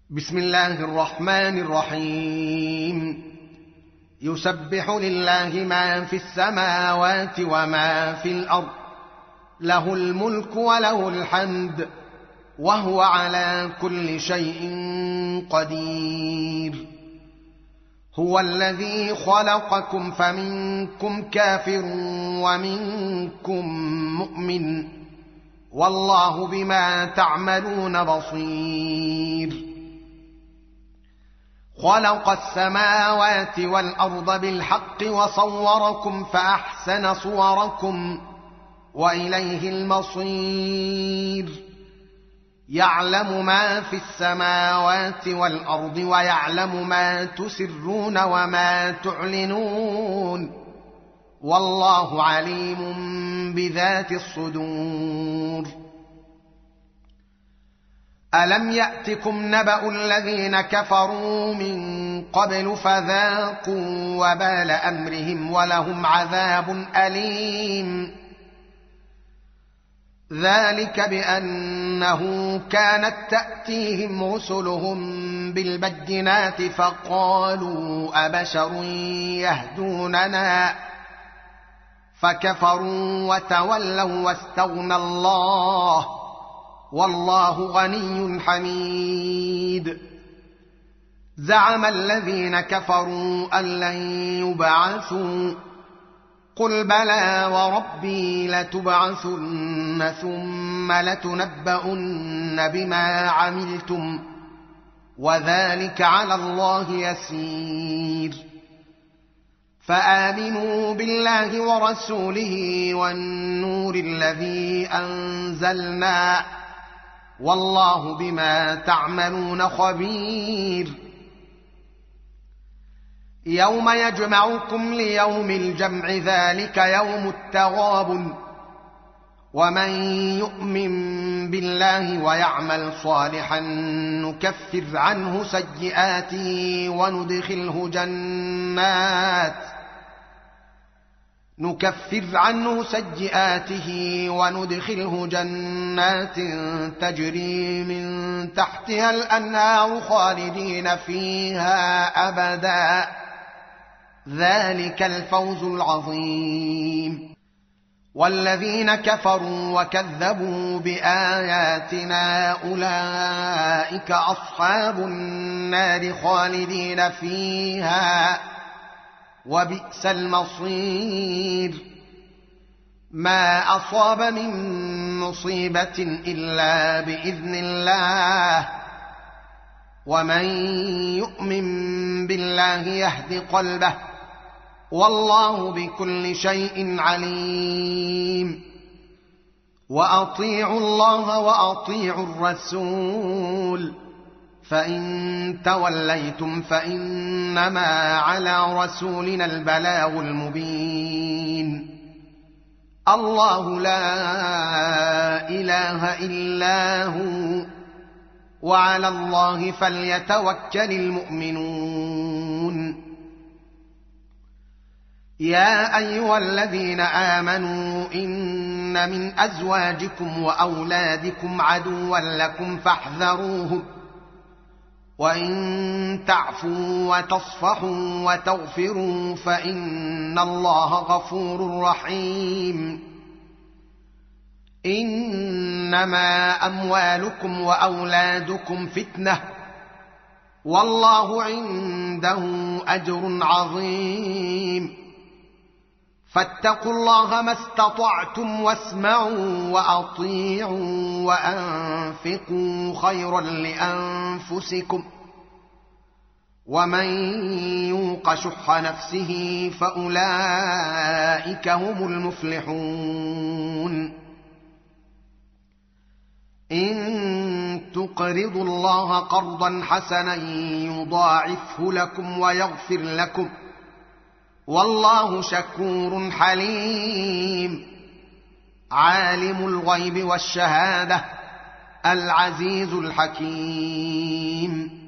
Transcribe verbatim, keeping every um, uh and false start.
بسم الله الرحمن الرحيم. يسبح لله ما في السماوات وما في الأرض، له الملك وله الحمد، وهو على كل شيء قدير. هو الذي خلقكم فمنكم كافر ومنكم مؤمن، والله بما تعملون بصير. خلق السماوات والأرض بالحق وصوركم فأحسن صوركم وإليه المصير. يعلم ما في السماوات والأرض ويعلم ما تسرون وما تعلنون، والله عليم بذات الصدور. ألم يأتكم نبأ الذين كفروا من قبل فذاقوا وبال أمرهم ولهم عذاب أليم؟ ذلك بأنه كانت تأتيهم رسلهم بالبينات فقالوا أبشر يهدوننا، فكفروا وتولوا واستغنى الله، والله غني حميد. زعم الذين كفروا أن لن يبعثوا، قل بلى وربي لتبعثن ثم لتنبؤن بما عملتم، وذلك على الله يسير. فآمنوا بالله ورسوله والنور الذي أنزلنا، والله بما تعملون خبير. يوم يجمعكم ليوم الجمع، ذلك يوم التغابن. ومن يؤمن بالله ويعمل صالحا نكفر عنه سيئاته وندخله جنات نكفر عنه سيئاته وندخله جنات تجري من تحتها الأنهار خالدين فيها أبدا، ذلك الفوز العظيم. والذين كفروا وكذبوا بآياتنا أولئك أصحاب النار خالدين فيها، وبئس المصير. ما أصاب من مصيبة إلا بإذن الله، ومن يؤمن بالله يهد قلبه، والله بكل شيء عليم. وأطيعوا الله وأطيعوا الرسول، فإن توليتم فإنما على رسولنا البلاغ المبين. الله لا إله إلا هو، وعلى الله فليتوكل المؤمنون. يا أيها الذين آمنوا إن من أزواجكم وأولادكم عدوا لكم فاحذروهم، وإن تعفوا وتصفحوا وتغفروا فإن الله غفور رحيم. إنما أموالكم وأولادكم فتنة، والله عنده أجر عظيم. فاتقوا الله ما استطعتم واسمعوا وأطيعوا وأنفقوا خيرا لأنفسكم، ومن يوق شح نفسه فأولئك هم المفلحون. إن تقرضوا الله قرضا حسنا يضاعفه لكم ويغفر لكم، والله شكور حليم. عالم الغيب والشهادة العزيز الحكيم.